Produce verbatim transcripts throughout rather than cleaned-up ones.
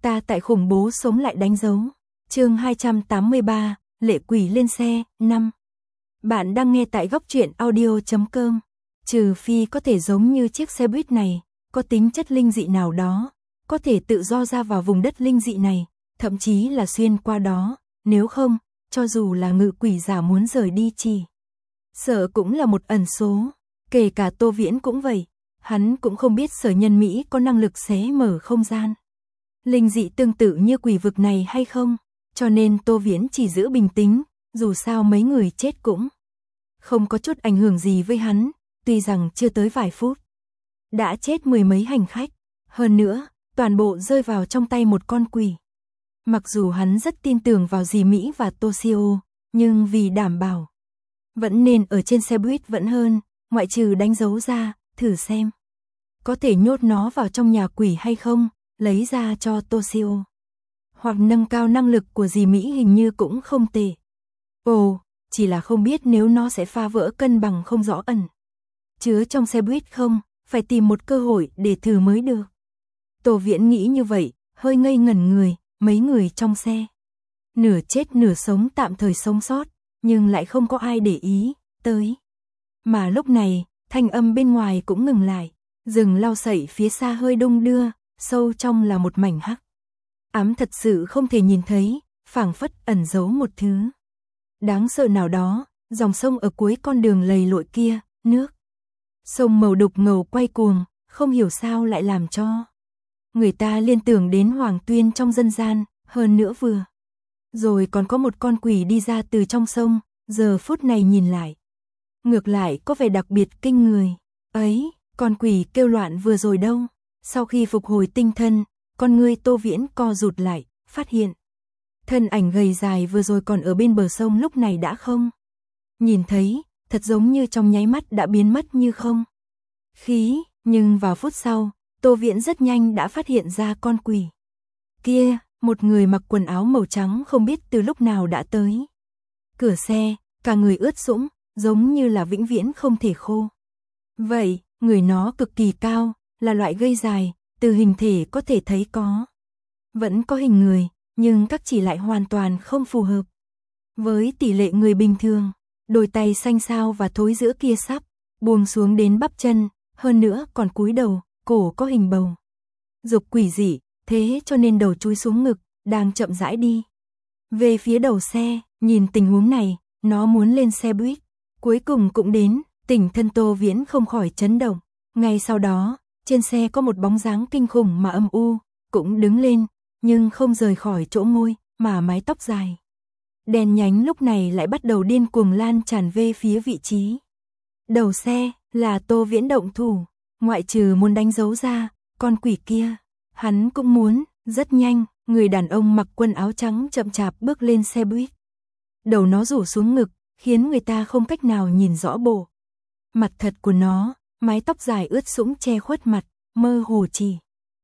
Ta tại khủng bố sống lại đánh dấu. Chương hai trăm tám mươi ba, lệ quỷ lên xe, năm. Bạn đang nghe tại góc truyện audio chấm com. Trừ phi có thể giống như chiếc xe buýt này, có tính chất linh dị nào đó, có thể tự do ra vào vùng đất linh dị này, thậm chí là xuyên qua đó, nếu không, cho dù là ngự quỷ giả muốn rời đi chỉ sợ cũng là một ẩn số, kể cả Tô Viễn cũng vậy, hắn cũng không biết Sở Nhân Mỹ có năng lực xé mở không gian linh dị tương tự như quỷ vực này hay không, cho nên Tô Viễn chỉ giữ bình tĩnh, dù sao mấy người chết cũng không có chút ảnh hưởng gì với hắn, tuy rằng chưa tới vài phút đã chết mười mấy hành khách, hơn nữa, toàn bộ rơi vào trong tay một con quỷ. Mặc dù hắn rất tin tưởng vào dì Mỹ và Toshio, nhưng vì đảm bảo vẫn nên ở trên xe buýt vẫn hơn, ngoại trừ đánh dấu ra, thử xem có thể nhốt nó vào trong nhà quỷ hay không, lấy ra cho Toshio. Hoặc nâng cao năng lực của dì Mỹ hình như cũng không tệ. Ồ, chỉ là không biết nếu nó sẽ phá vỡ cân bằng không rõ ẩn chứa trong xe buýt không, phải tìm một cơ hội để thử mới được. Tô Viễn nghĩ như vậy, hơi ngây ngẩn người, mấy người trong xe nửa chết nửa sống tạm thời sống sót, nhưng lại không có ai để ý tới. Mà lúc này, thanh âm bên ngoài cũng ngừng lại, rừng lau sậy phía xa hơi đung đưa, sâu trong là một mảnh hắc ám thật sự không thể nhìn thấy, phảng phất ẩn giấu một thứ đáng sợ nào đó. Dòng sông ở cuối con đường lầy lội kia, nước sông màu đục ngầu quay cuồng, không hiểu sao lại làm cho người ta liên tưởng đến Hoàng Tuyên trong dân gian, hơn nữa vừa rồi còn có một con quỷ đi ra từ trong sông, giờ phút này nhìn lại ngược lại có vẻ đặc biệt kinh người. Ấy, con quỷ kêu loạn vừa rồi đâu? Sau khi phục hồi tinh thần, con ngươi Tô Viễn co rụt lại, phát hiện thân ảnh gầy dài vừa rồi còn ở bên bờ sông lúc này đã không nhìn thấy, thật giống như trong nháy mắt đã biến mất như không khí, nhưng vào phút sau, Tô Viễn rất nhanh đã phát hiện ra con quỷ kia, một người mặc quần áo màu trắng không biết từ lúc nào đã tới cửa xe, cả người ướt sũng, giống như là vĩnh viễn không thể khô. Vậy, người nó cực kỳ cao, là loại gây dài, từ hình thể có thể thấy có vẫn có hình người, nhưng các chỉ lại hoàn toàn không phù hợp với tỷ lệ người bình thường. Đôi tay xanh xao và thối giữa kia sắp buông xuống đến bắp chân, hơn nữa còn cúi đầu, cổ có hình bầu dục quỷ dị, thế cho nên đầu chui xuống ngực, đang chậm rãi đi về phía đầu xe. Nhìn tình huống này, nó muốn lên xe buýt, cuối cùng cũng đến. Tỉnh thân Tô Viễn không khỏi chấn động. Ngay sau đó, trên xe có một bóng dáng kinh khủng mà âm u, cũng đứng lên, nhưng không rời khỏi chỗ ngồi, mà mái tóc dài đen nhánh lúc này lại bắt đầu điên cuồng lan tràn về phía vị trí đầu xe. Là Tô Viễn động thủ, ngoại trừ muốn đánh dấu ra con quỷ kia, hắn cũng muốn. Rất nhanh, người đàn ông mặc quần áo trắng chậm chạp bước lên xe buýt. Đầu nó rủ xuống ngực, khiến người ta không cách nào nhìn rõ bộ mặt thật của nó, mái tóc dài ướt sũng che khuất mặt, mơ hồ chỉ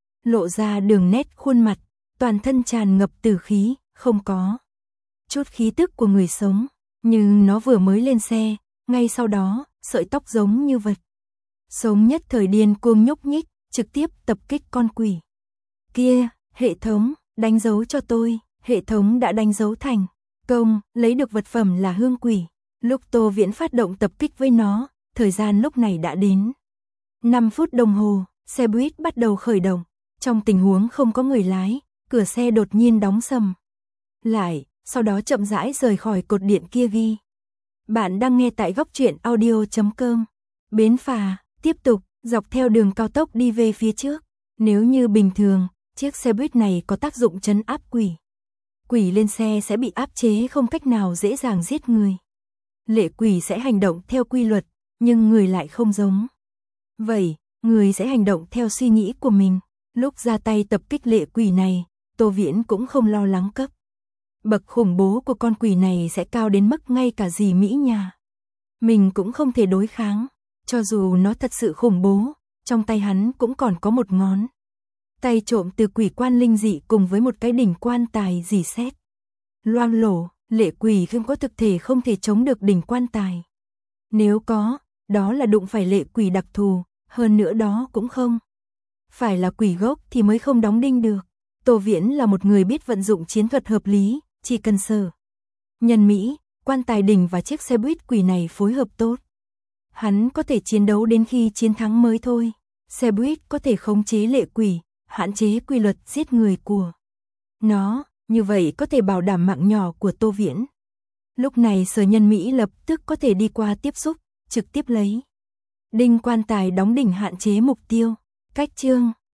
lộ ra đường nét khuôn mặt, toàn thân tràn ngập tử khí, không có chút khí tức của người sống. Nhưng nó vừa mới lên xe, ngay sau đó, sợi tóc giống như vật sống nhất thời điên cuồng nhúc nhích, trực tiếp tập kích con quỷ kia. Hệ thống, đánh dấu cho tôi. Hệ thống đã đánh dấu thành công, lấy được vật phẩm là hương quỷ. Lúc Tô Viễn phát động tập kích với nó, thời gian lúc này đã đến năm phút đồng hồ, xe buýt bắt đầu khởi động. Trong tình huống không có người lái, cửa xe đột nhiên đóng sầm lại, sau đó chậm rãi rời khỏi cột điện kia ghi. Bạn đang nghe tại góc truyện audio chấm com. Bến phà, tiếp tục, dọc theo đường cao tốc đi về phía trước. Nếu như bình thường, chiếc xe buýt này có tác dụng trấn áp quỷ. Quỷ lên xe sẽ bị áp chế không cách nào dễ dàng giết người. Lệ quỷ sẽ hành động theo quy luật, nhưng người lại không giống. Vậy, người sẽ hành động theo suy nghĩ của mình. Lúc ra tay tập kích lệ quỷ này, Tô Viễn cũng không lo lắng cấp bậc khủng bố của con quỷ này sẽ cao đến mức ngay cả dì Mỹ nhà mình cũng không thể đối kháng. Cho dù nó thật sự khủng bố, trong tay hắn cũng còn có một ngón tay trộm từ quỷ quan linh dị cùng với một cái đỉnh quan tài dì xét loang lổ. Lệ quỷ không có thực thể không thể chống được đỉnh quan tài. Nếu có, đó là đụng phải lệ quỷ đặc thù, hơn nữa đó cũng không phải là quỷ gốc thì mới không đóng đinh được. Tô Viễn là một người biết vận dụng chiến thuật hợp lý, chỉ cần sở nhân Mỹ, quan tài đỉnh và chiếc xe buýt quỷ này phối hợp tốt. Hắn có thể chiến đấu đến khi chiến thắng mới thôi. Xe buýt có thể khống chế lệ quỷ, hạn chế quy luật giết người của nó, như vậy có thể bảo đảm mạng nhỏ của Tô Viễn. Lúc này sở nhân Mỹ lập tức có thể đi qua tiếp xúc, trực tiếp lấy đinh quan tài đóng đỉnh hạn chế mục tiêu. Cách chương